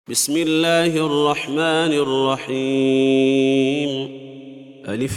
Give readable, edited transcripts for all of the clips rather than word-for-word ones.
بسم الله الرحمن الرحيم. ألف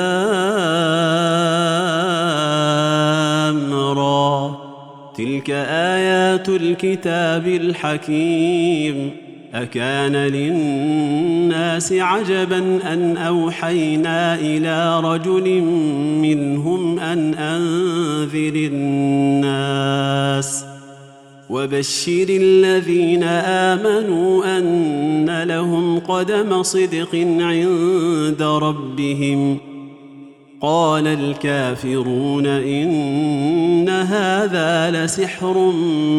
لام را، تلك آيات الكتاب الحكيم. أكان للناس عجبا أن أوحينا إلى رجل منهم أن أنذر الناس وبشر الذين آمنوا أن لهم قدم صدق عند ربهم. قال الكافرون إن هذا لسحر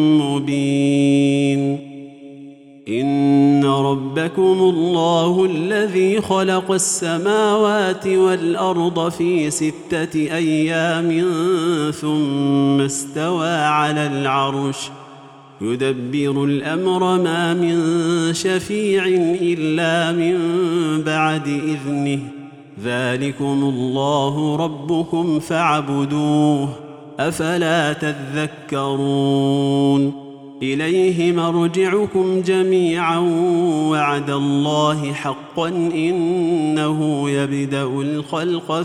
مبين. إن ربكم الله الذي خلق السماوات والأرض في 6 أيام ثم استوى على العرش يدبر الأمر ما من شفيع إلا من بعد إذنه. ذلكم الله ربكم فاعبدوه أفلا تذكرون. إليه مرجعكم جميعا وعد الله حقا إنه يبدأ الخلق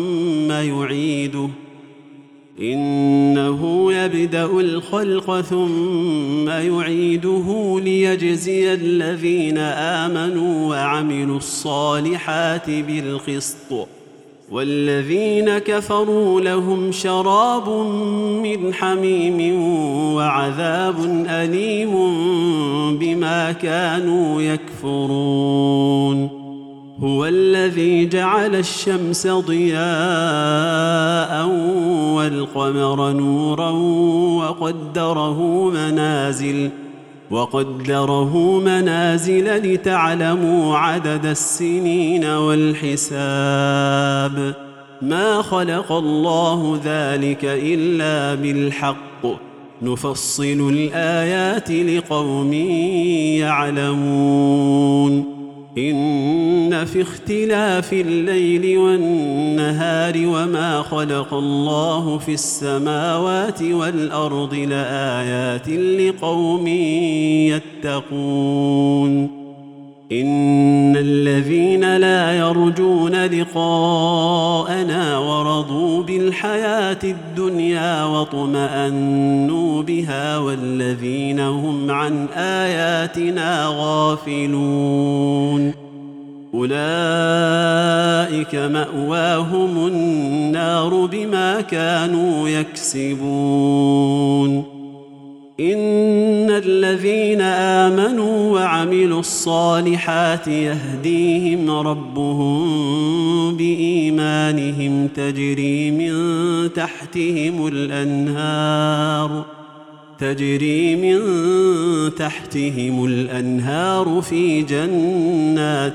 ثم يعيده ليجزي الذين آمنوا وعملوا الصالحات بالقسط، والذين كفروا لهم شراب من حميم وعذاب أليم بما كانوا يكفرون. هو الذي جعل الشمس ضياء والقمر نورا وقدره منازل لتعلموا عدد السنين والحساب. ما خلق الله ذلك إلا بالحق، نفصل الآيات لقوم يعلمون. إن في اختلاف الليل والنهار وما خلق الله في السماوات والأرض لآيات لقوم يتقون. إن الذين لا يرجون لقاءنا ورضوا بالحياة الدنيا واطمأنوا بها والذين هم عن آياتنا غافلون أولئك مأواهم النار بما كانوا يكسبون. إن الذين آمنوا وعملوا الصالحات يهديهم ربهم بإيمانهم تجري من تحتهم الأنهار في جنات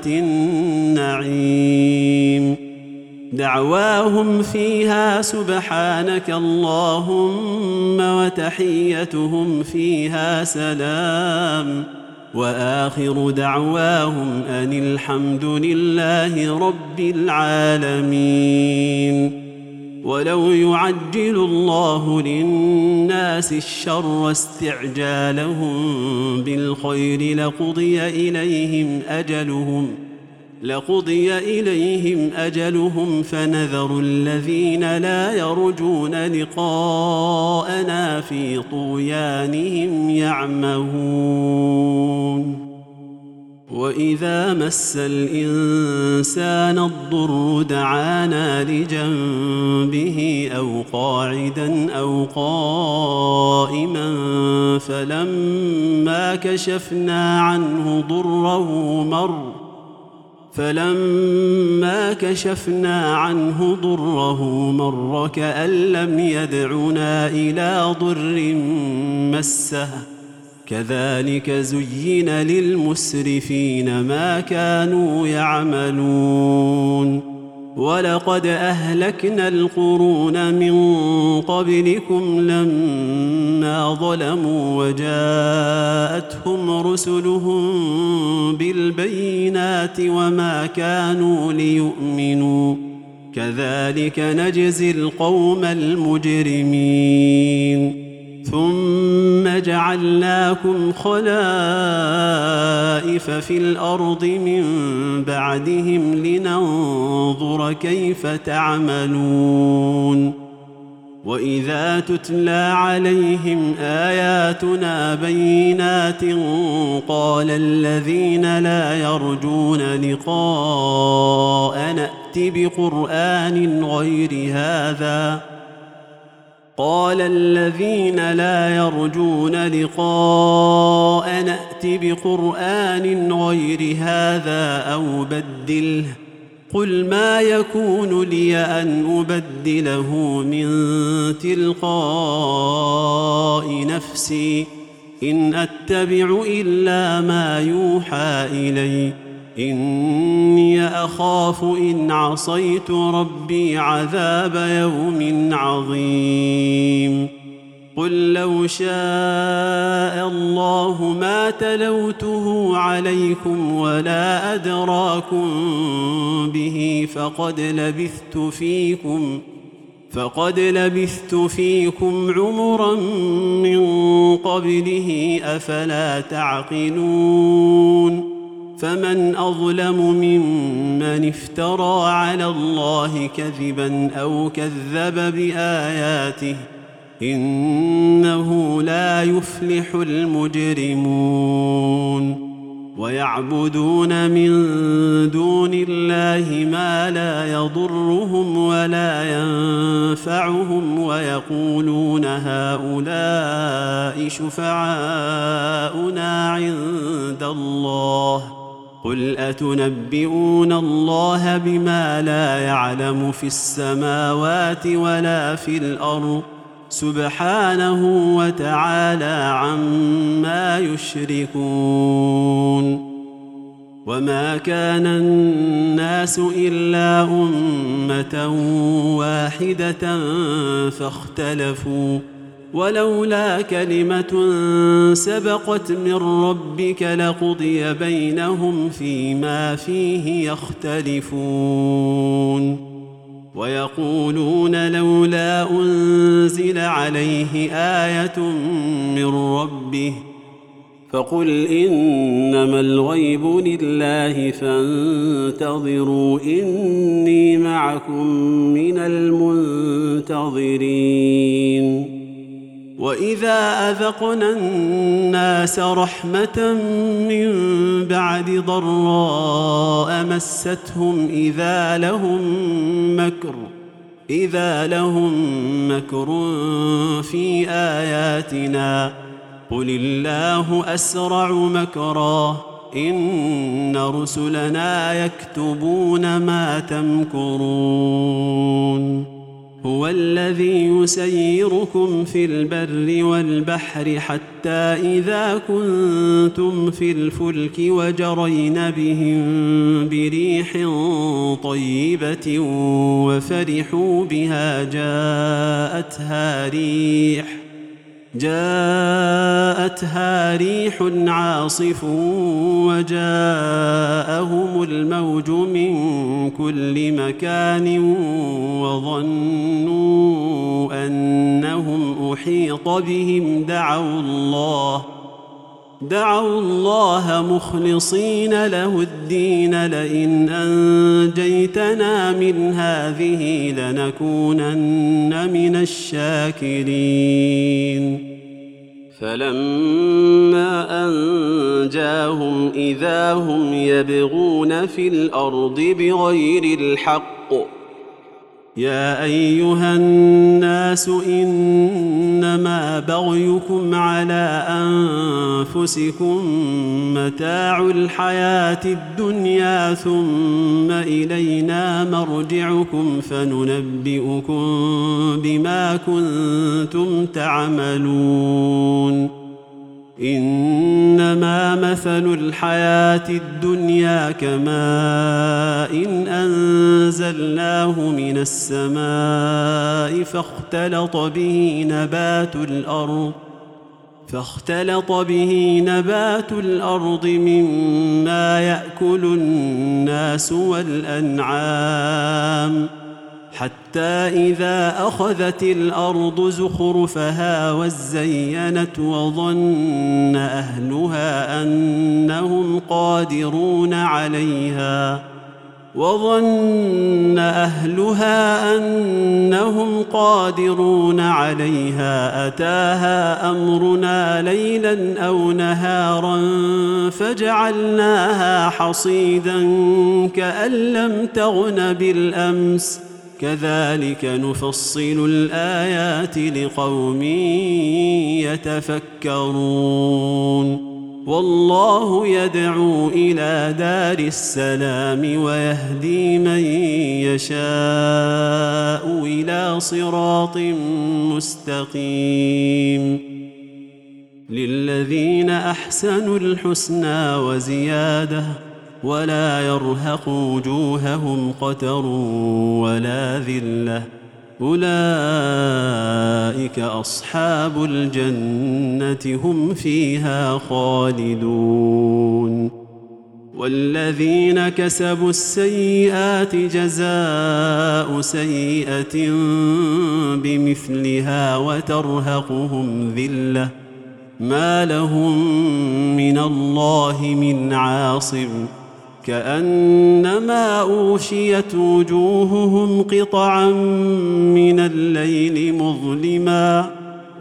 النعيم. دعواهم فيها سبحانك اللهم وتحيتهم فيها سلام، وآخر دعواهم أن الحمد لله رب العالمين. ولو يعجل الله للناس الشر استعجالهم بالخير لقضي إليهم أجلهم فنذر الذين لا يرجون لقاءنا في طغيانهم يعمهون. وإذا مس الإنسان الضر دعانا لجنبه أو قاعدا أو قائما فلما كشفنا عنه ضره مر كأن لم يدعنا إلى ضر مسه. كذلك زين للمسرفين ما كانوا يعملون. ولقد أهلكنا القرون من قبلكم لما ظلموا وجاءتهم رسلهم بالبينات وما كانوا ليؤمنوا. كذلك نجزي القوم المجرمين. ثم جعلناكم خلائف نستخلف في الأرض من بعدهم لننظر كيف تعملون وإذا تتلى عليهم آياتنا بينات قال الذين لا يرجون لقاء نأت بقرآن غير هذا أو بدله قل ما يكون لي أن أبدله من تلقاء نفسي إن أتبع إلا ما يوحى إلي إني أخاف إن عصيت ربي عذاب يوم عظيم قل لو شاء الله ما تلوته عليكم ولا أدراكم به فقد لبثت فيكم عمرا من قبله أفلا تعقلون فمن أظلم ممن افترى على الله كذبا أو كذب بآياته إنه لا يفلح المجرمون ويعبدون من دون الله ما لا يضرهم ولا ينفعهم ويقولون هؤلاء شفعاؤنا عند الله قل أتنبئون الله بما لا يعلم في السماوات ولا في الأرض سبحانه وتعالى عما يشركون وما كان الناس إلا أمة واحدة فاختلفوا ولولا كلمة سبقت من ربك لقضي بينهم فيما فيه يختلفون ويقولون لولا أنزل عليه آية من ربه فقل إنما الغيب لله فانتظروا إني معكم من المنتظرين وإذا أذقنا الناس رحمة من بعد ضراء مستهم إذا لهم مكر في آياتنا قل الله أسرع مكرا إن رسلنا يكتبون ما تمكرون هو الذي يسيركم في البر والبحر حتى إذا كنتم في الفلك وجرين بهم بريح طيبة وفرحوا بها جاءتها ريح عاصف وجاءهم الموج من كل مكان وظنوا أنهم أحيط بهم دعوا الله مخلصين له الدين لئن أنجيتنا من هذه لنكونن من الشاكرين فلما أنجاهم إذا هم يبغون في الأرض بغير الحق يا أيها الناس إنما بغيكم على أنفسكم متاع الحياة الدنيا ثم إلينا مرجعكم فننبئكم بما كنتم تعملون إنما مثل الحياة الدنيا كماء أنزلناه من السماء فاختلط به نبات الأرض مما يأكل الناس والأنعام حتى إذا أخذت الأرض زخرفها وزينت وظن أهلها أنهم قادرون عليها أتاها أمرنا ليلا أو نهارا فجعلناها حصيدا كأن لم تغن بالأمس كذلك نفصل الآيات لقوم يتفكرون والله يدعو إلى دار السلام ويهدي من يشاء إلى صراط مستقيم للذين أحسنوا الحسنى وزيادة ولا يرهق وجوههم قتر ولا ذلة أولئك أصحاب الجنة هم فيها خالدون والذين كسبوا السيئات جزاء سيئة بمثلها وترهقهم ذلة ما لهم من الله من عاصم كأنما أوشيت وجوههم قطعا من الليل مظلما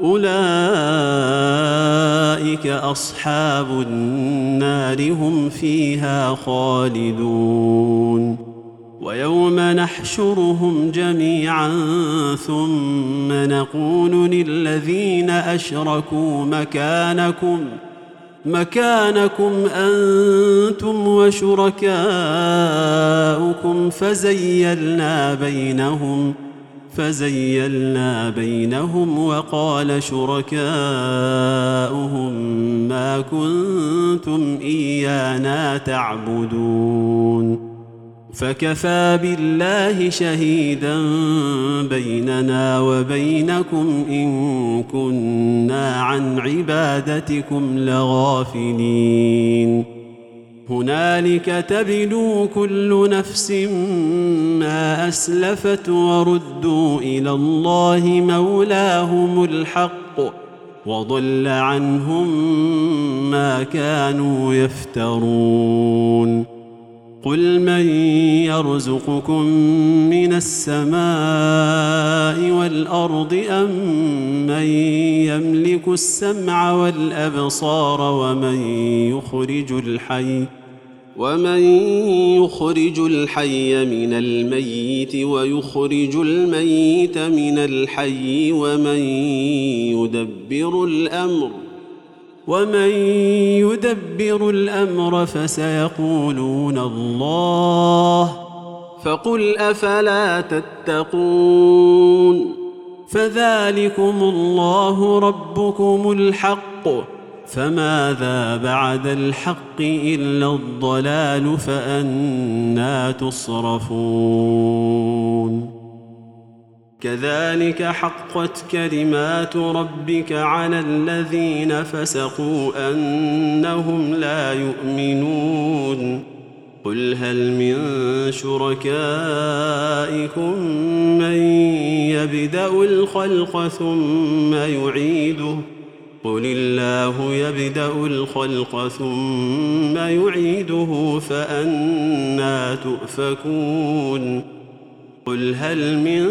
أولئك أصحاب النار هم فيها خالدون ويوم نحشرهم جميعا ثم نقول للذين أشركوا مكانكم أنتم وشركاؤكم فزيلنا بينهم وقال شركاؤهم ما كنتم إيانا تعبدون فكفى بالله شهيدا بيننا وبينكم إن كنا عن عبادتكم لغافلين هنالك تبلو كل نفس ما أسلفت وردوا إلى الله مولاهم الحق وضل عنهم ما كانوا يفترون قل من يرزقكم من السماء والأرض أم من يملك السمع والأبصار ومن يخرج الحي من الميت ويخرج الميت من الحي ومن يدبر الأمر فسيقولون الله فقل أفلا تتقون فذلكم الله ربكم الحق فماذا بعد الحق إلا الضلال فأنى تصرفون كذلك حقت كلمات ربك على الذين فسقوا أنهم لا يؤمنون قل هل من شركائكم من يبدأ الخلق ثم يعيده قل الله يبدأ الخلق ثم يعيده فأنى تؤفكون قل هل من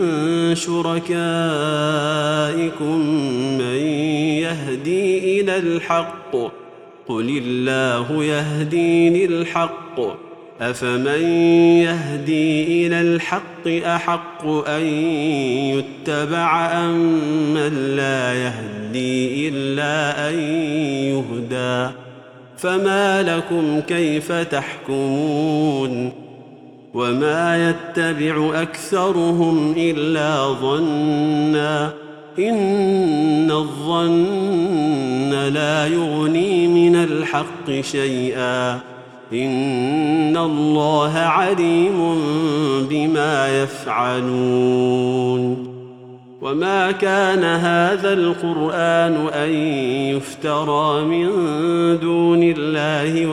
شركائكم من يهدي إلى الحق قل الله يهدي للحق أفمن يهدي إلى الحق أحق أن يتبع أم من لا يهدي إلا أن يهدى فما لكم كيف تحكمون وما يتبع أكثرهم إلا ظنا إن الظن لا يغني من الحق شيئا إن الله عليم بما يفعلون وما كان هذا القرآن أن يفترى من دون الله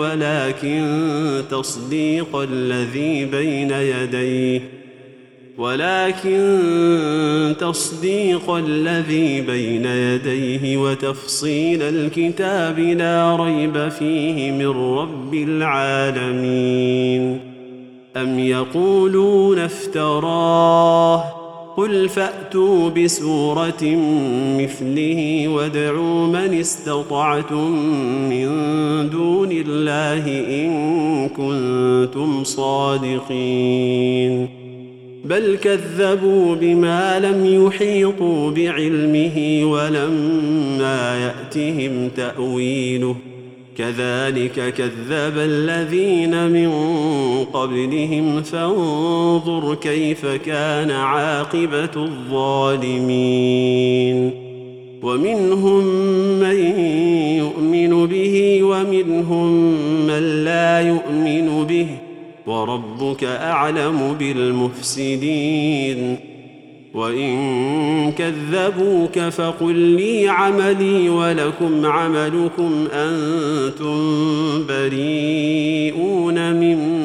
ولكن تصديق الذي بين يديه وتفصيل الكتاب لا ريب فيه من رب العالمين. أم يقولون افتراه قل فأتوا بسورة مثله وادعوا من استطعتم من دون الله إن كنتم صادقين. بل كذبوا بما لم يحيطوا بعلمه ولما يأتهم تأويله كذلك كذب الذين من قبلهم فانظر كيف كان عاقبة الظالمين. ومنهم من يؤمن به ومنهم من لا يؤمن به وربك أعلم بالمفسدين. وإن كذبوك فقل لي عملي ولكم عملكم أنتم بريئون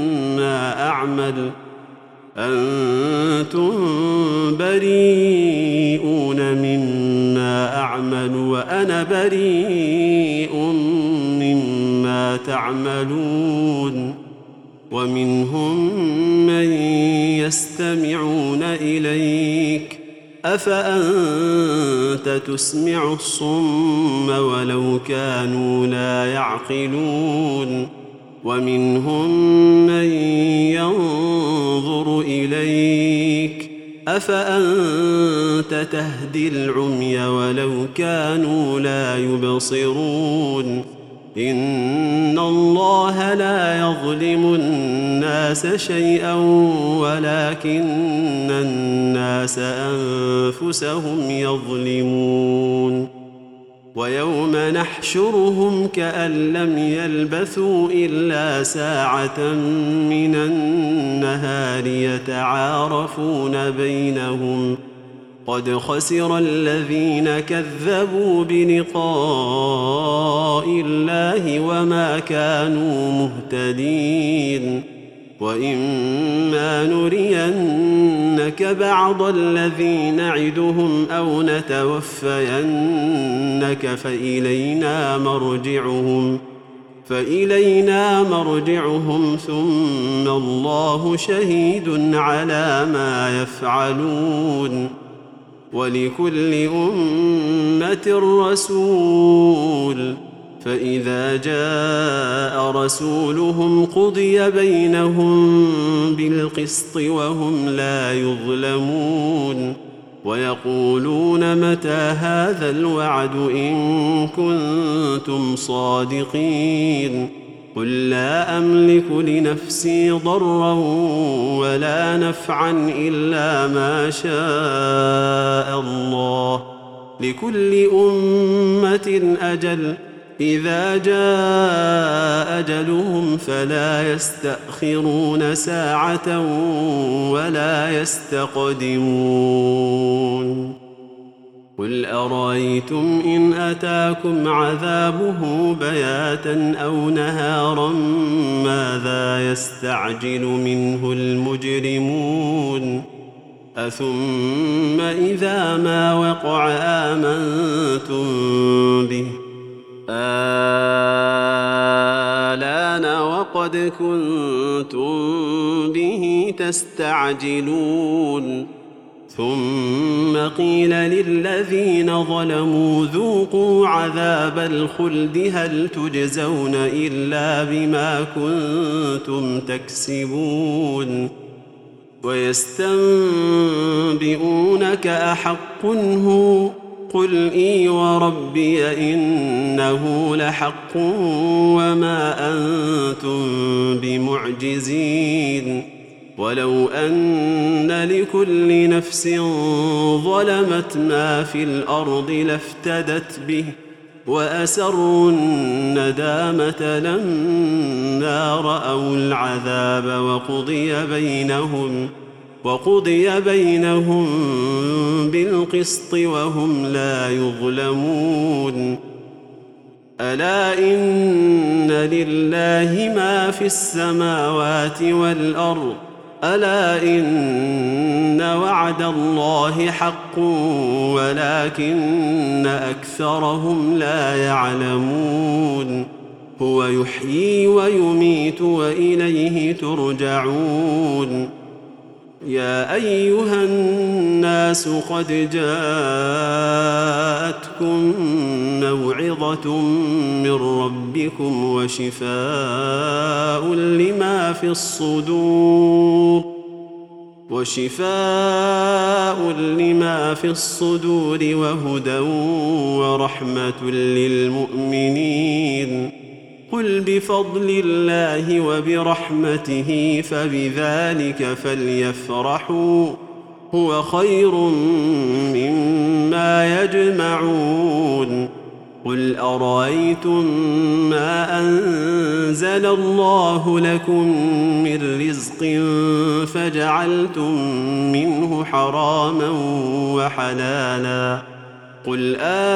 مما أعمل وأنا بريء مما تعملون. ومنهم من يستمعون إليك أفأنت تسمع الصم ولو كانوا لا يعقلون. ومنهم من ينظر إليك أفأنت تهدي العمي ولو كانوا لا يبصرون. إن الله لا يظلم الناس شيئا ولكن الناس أنفسهم يظلمون. ويوم نحشرهم كأن لم يلبثوا إلا ساعة من النهار يتعارفون بينهم قد خسر الذين كذبوا بلقاء الله وما كانوا مهتدين. وإما نرينك بعض الذي نعدهم أو نتوفينك فإلينا مرجعهم ثم الله شهيد على ما يفعلون. ولكل أمة رسول فإذا جاء رسولهم قضي بينهم بالقسط وهم لا يظلمون. ويقولون متى هذا الوعد إن كنتم صادقين. قل لا أملك لنفسي ضرا ولا نفعا إلا ما شاء الله لكل أمة أجل إذا جاء أجلهم فلا يستأخرون ساعة ولا يستقدمون. قل أرأيتم إن أتاكم عذابه بياتا أو نهارا ماذا يستعجل منه المجرمون أثم إذا ما وقع آمنتم به آلان وقد كنتم به تستعجلون. ثم قيل للذين ظلموا ذوقوا عذاب الخلد هل تجزون إلا بما كنتم تكسبون. ويستنبئونك أحق هو قل إي وربي إنه لحق وما أنتم بمعجزين. ولو أن لكل نفس ظلمت ما في الأرض لافتدت به وأسروا الندامة لما رأوا العذاب وقضي بينهم بالقسط وهم لا يظلمون. ألا إن لله ما في السماوات والأرض ألا إن وعد الله حق ولكن أكثرهم لا يعلمون هو يحيي ويميت وإليه ترجعون يا أيها الناس قد جاءتكم موعظة من ربكم وشفاء لما في الصدور وهدى ورحمة للمؤمنين قل بفضل الله وبرحمته فبذلك فليفرحوا هو خير مما يجمعون قل أرأيتم ما أنزل الله لكم من رزق فجعلتم منه حراما وحلالا قل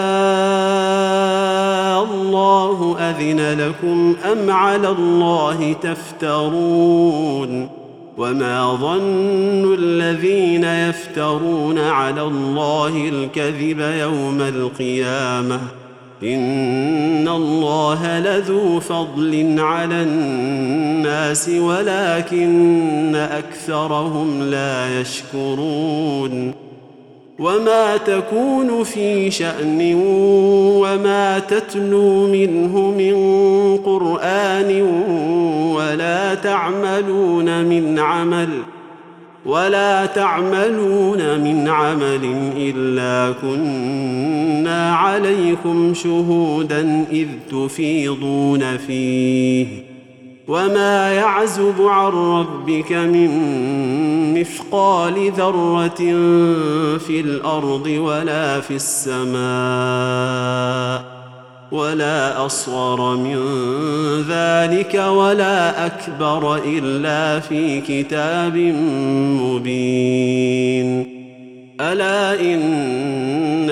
الله أذن لكم أم على الله تفترون وما ظن الذين يفترون على الله الكذب يوم القيامة إن الله لذو فضل على الناس ولكن أكثرهم لا يشكرون وما تكون في شأن وما تتلو منه من قرآن ولا تعملون من عمل إلا كنا عليكم شهودا إذ تفيضون فيه وما يعزب عن ربك من مثقال ذرة في الأرض ولا في السماء ولا أصغر من ذلك ولا أكبر إلا في كتاب مبين ألا إن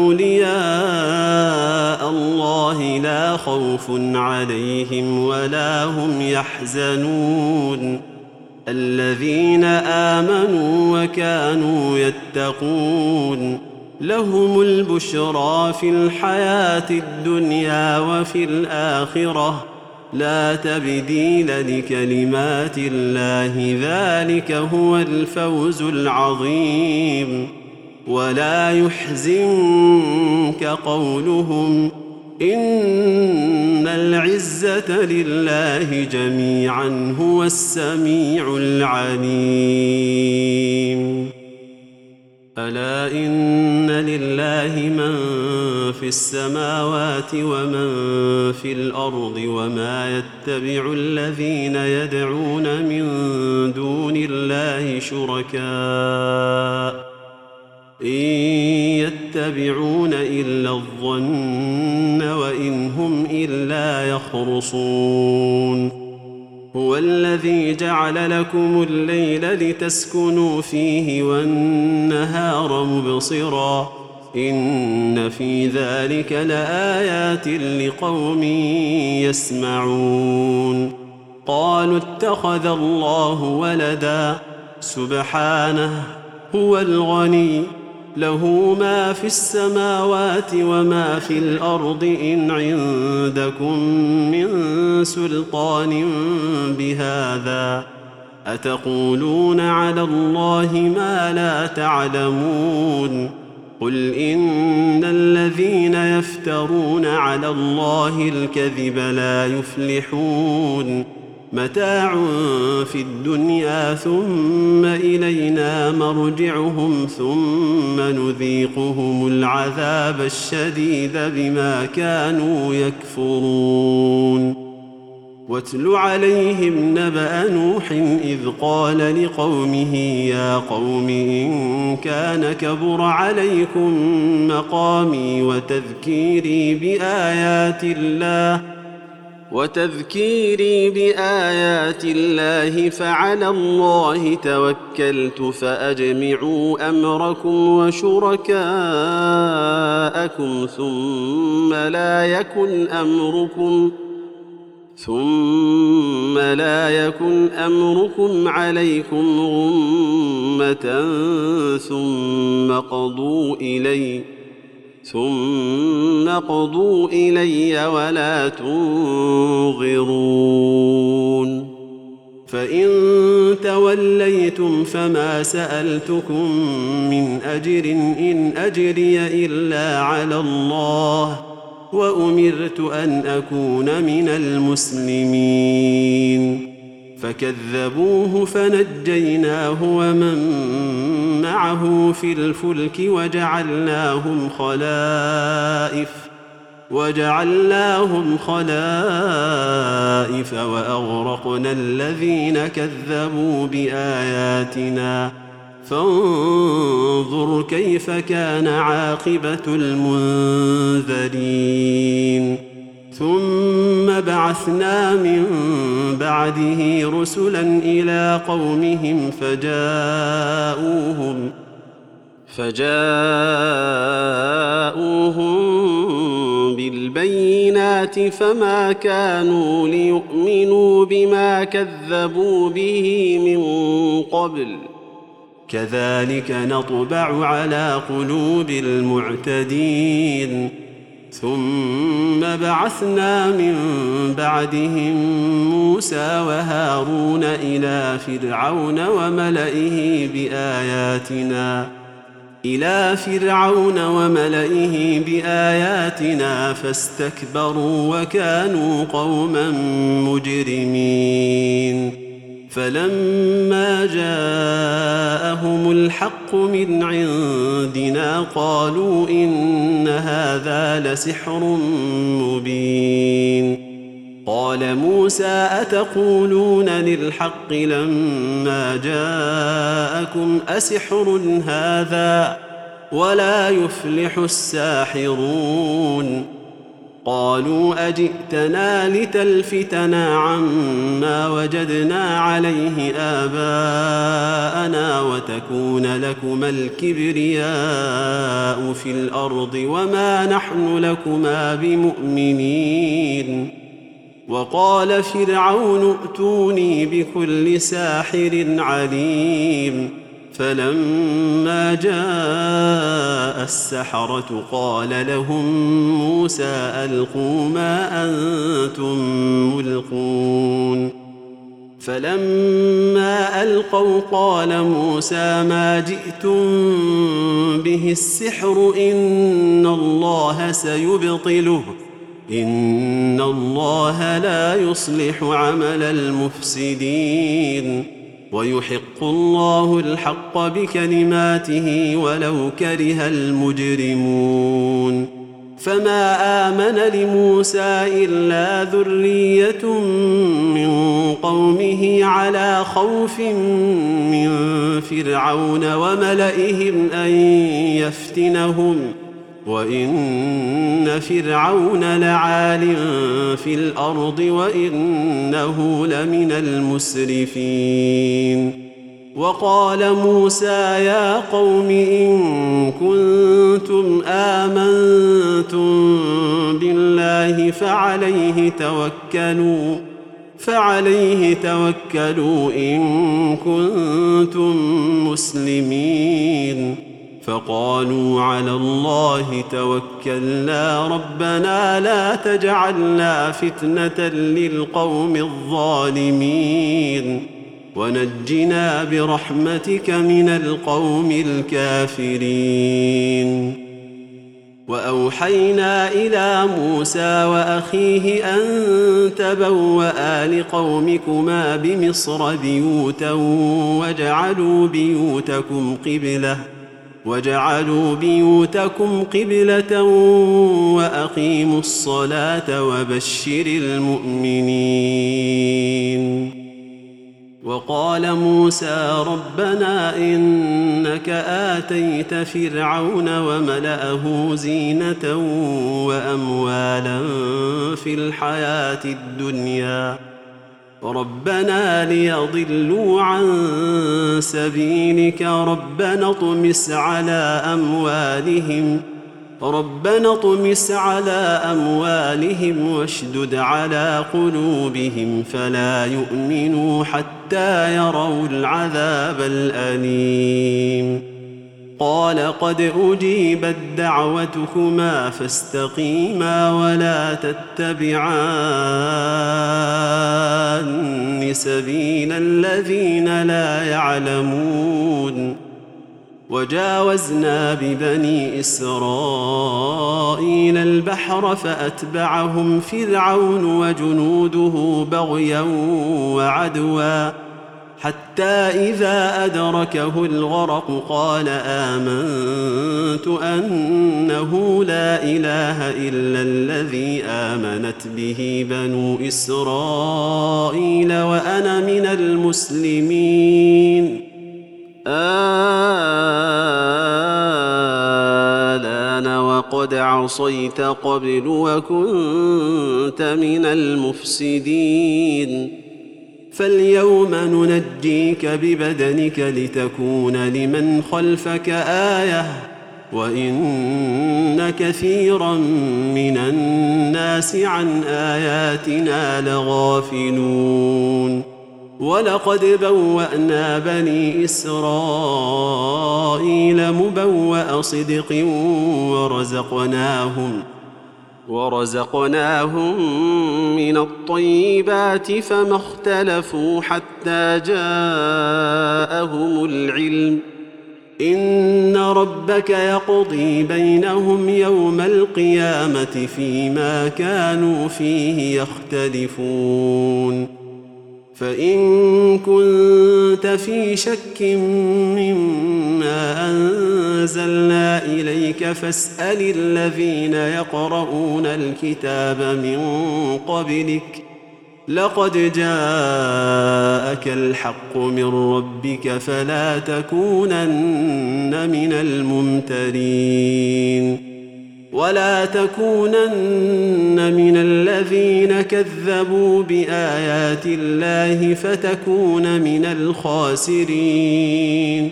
أولياء الله لا خوف عليهم ولا هم يحزنون الذين آمنوا وكانوا يتقون لهم البشرى في الحياة الدنيا وفي الآخرة لا تبديل لكلمات الله ذلك هو الفوز العظيم ولا يحزنك قولهم إن العزة لله جميعا هو السميع العليم ألا إن لله من في السماوات ومن في الأرض وما يتبع الذين يدعون من دون الله شركاء إن يتبعون إلا الظن وإن هم إلا يخرصون هو الذي جعل لكم الليل لتسكنوا فيه والنهار مبصرا إن في ذلك لآيات لقوم يسمعون قالوا اتخذ الله ولدا سبحانه هو الغني له ما في السماوات وما في الأرض إن عندكم من سلطان بهذا أتقولون على الله ما لا تعلمون قل إن الذين يفترون على الله الكذب لا يفلحون متاع في الدنيا ثم إلينا مرجعهم ثم نذيقهم العذاب الشديد بما كانوا يكفرون واتل عليهم نبأ نوح إذ قال لقومه يا قوم إن كان كبر عليكم مقامي وتذكيري بآيات الله فعلى الله توكلت فأجمعوا أمركم وشركاءكم ثم ثم لا يكن أمركم عليكم غمة ثم قضوا إلي ولا تنظرون. فإن توليتم فما سألتكم من أجر إن أجري إلا على الله وأمرت أن أكون من المسلمين. فكذبوه فنجيناه ومن معه في الفلك وجعلناهم خلائف وأغرقنا الذين كذبوا بآياتنا فانظر كيف كان عاقبة المنذرين. ثم بعثنا من بعده رسلا إلى قومهم فجاءوهم بالبينات فما كانوا ليؤمنوا بما كذبوا به من قبل كذلك نطبع على قلوب المعتدين. ثم بعثنا من بعدهم موسى وهارون إلى فرعون وملئه بآياتنا فاستكبروا وكانوا قوما مجرمين. فلما جاءهم الحق من عندنا قالوا إن هذا لسحر مبين. قال موسى أتقولون للحق لما جاءكم أسحر هذا ولا يفلح الساحرون. قالوا أجئتنا لتلفتنا عما وجدنا عليه آباءنا وتكون لكما الكبرياء في الأرض وما نحن لكما بمؤمنين. وقال فرعون ائتوني بكل ساحر عليم. فلما جاء السحرة قال لهم موسى ألقوا ما أنتم ملقون. فلما ألقوا قال موسى ما جئتم به السحر إن الله سيبطله إن الله لا يصلح عمل المفسدين ويحق الله الحق بكلماته ولو كره المجرمون. فما آمن لموسى إلا ذرية من قومه على خوف من فرعون وملئهم أن يفتنهم وإن فرعون لعال في الأرض وإنه لمن المسرفين. وقال موسى يا قوم إن كنتم آمنتم بالله فعليه توكلوا إن كنتم مسلمين. فقالوا على الله توكلنا ربنا لا تجعلنا فتنة للقوم الظالمين ونجنا برحمتك من القوم الكافرين. وأوحينا إلى موسى وأخيه أن تبوأ لقومكما بمصر بيوتا وجعلوا بيوتكم قبلة وأقيموا الصلاة وبشر المؤمنين. وقال موسى ربنا إنك آتيت فرعون وملأه زينة وأموالا في الحياة الدنيا ربنا ليضلوا عن سبيلك ربنا اطمس على أموالهم ربنا اطمس على أموالهم واشدد على قلوبهم فلا يؤمنوا حتى يروا العذاب الأليم قال قد أجيبت دعوتكما فاستقيما ولا تتبعان سبيل الذين لا يعلمون وجاوزنا ببني إسرائيل البحر فأتبعهم فرعون وجنوده بغيا وعدوا حتى إذا أدركه الغرق قال آمنت أنه لا إله إلا الذي آمنت به بنو إسرائيل وأنا من المسلمين الآن وقد عصيت قبل وكنت من المفسدين فاليوم ننجيك ببدنك لتكون لمن خلفك آية وإن كثيرا من الناس عن آياتنا لغافلون ولقد بوأنا بني إسرائيل مبوأ صدق ورزقناهم من الطيبات فما اختلفوا حتى جاءهم العلم إن ربك يقضي بينهم يوم القيامة فيما كانوا فيه يختلفون فإن كنت في شك مما أنزلنا إليك فاسأل الذين يقرؤون الكتاب من قبلك لقد جاءك الحق من ربك فلا تكونن من الممترين ولا تكونن من الذين كذبوا بآيات الله فتكون من الخاسرين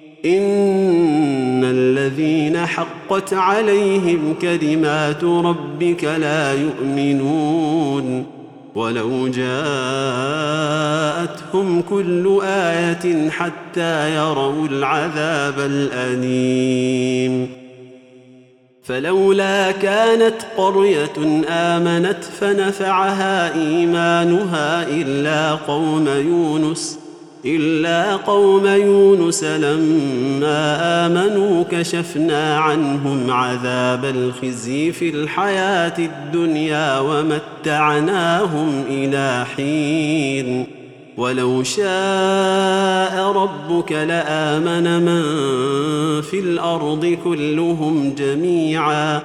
إن الذين حقت عليهم كلمات ربك لا يؤمنون ولو جاءتهم كل آية حتى يروا العذاب الأليم فلولا كانت قرية آمنت فنفعها إيمانها إلا قوم يونس لما آمنوا كشفنا عنهم عذاب الخزي في الحياة الدنيا ومتعناهم إلى حين ولو شاء ربك لآمن من في الأرض كلهم جميعا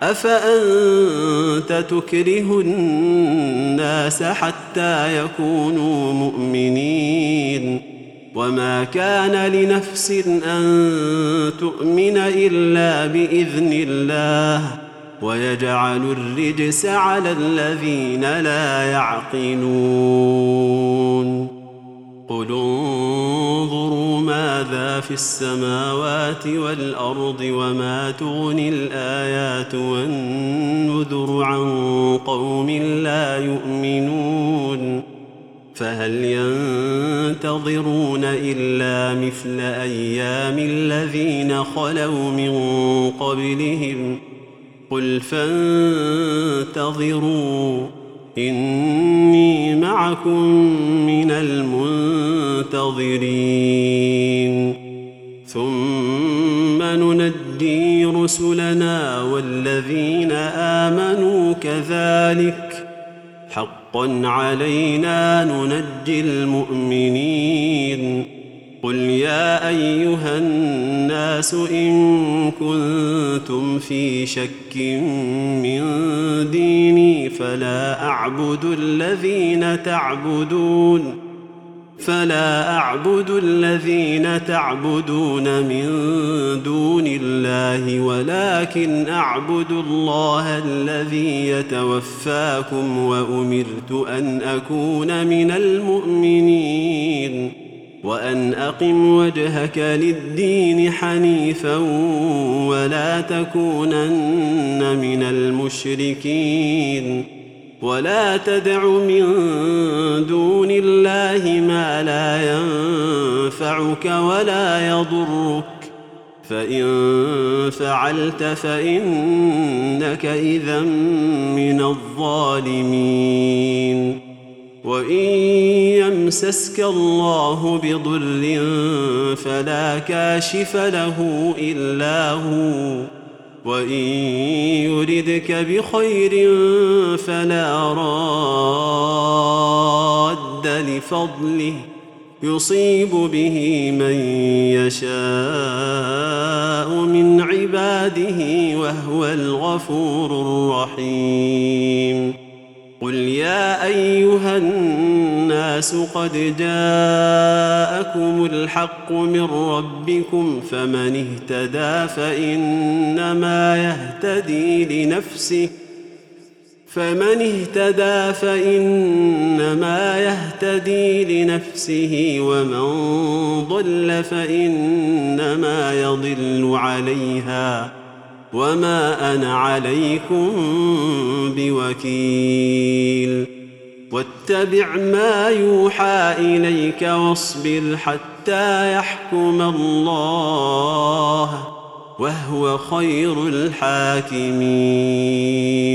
أفأنت تكره الناس حتى يكونوا مؤمنين وما كان لنفس أن تؤمن إلا بإذن الله ويجعل الرجس على الذين لا يعقلون قل انظروا ماذا في السماوات والأرض وما تغني الآيات والنذر عن قوم لا يؤمنون فهل ينتظرون إلا مثل أيام الذين خلوا من قبلهم قل فانتظروا إني معكم من المنتظرين ثم ننجي رسلنا والذين آمنوا كذلك حقا علينا ننجي المؤمنين قل يا أيها الناس إن كنتم في شك من ديني فلا أعبد الذين تعبدون من دون الله ولكن أعبد الله الذي يتوفاكم وأمرت أن أكون من المؤمنين وأن أقم وجهك للدين حنيفا ولا تكونن من المشركين ولا تدع من دون الله ما لا ينفعك ولا يضرك فإن فعلت فإنك إذا من الظالمين وإن يمسسك الله بضر فلا كاشف له إلا هو وإن يردك بخير فلا راد لفضله يصيب به من يشاء من عباده وهو الغفور الرحيم قل يا أيها الناس قد جاءكم الحق من ربكم فمن اهتدى فإنما يهتدي لنفسه ومن ضل فإنما يضل عليها وما أنا عليكم بوكيل واتبع ما يوحى إليك واصبر حتى يحكم الله وهو خير الحاكمين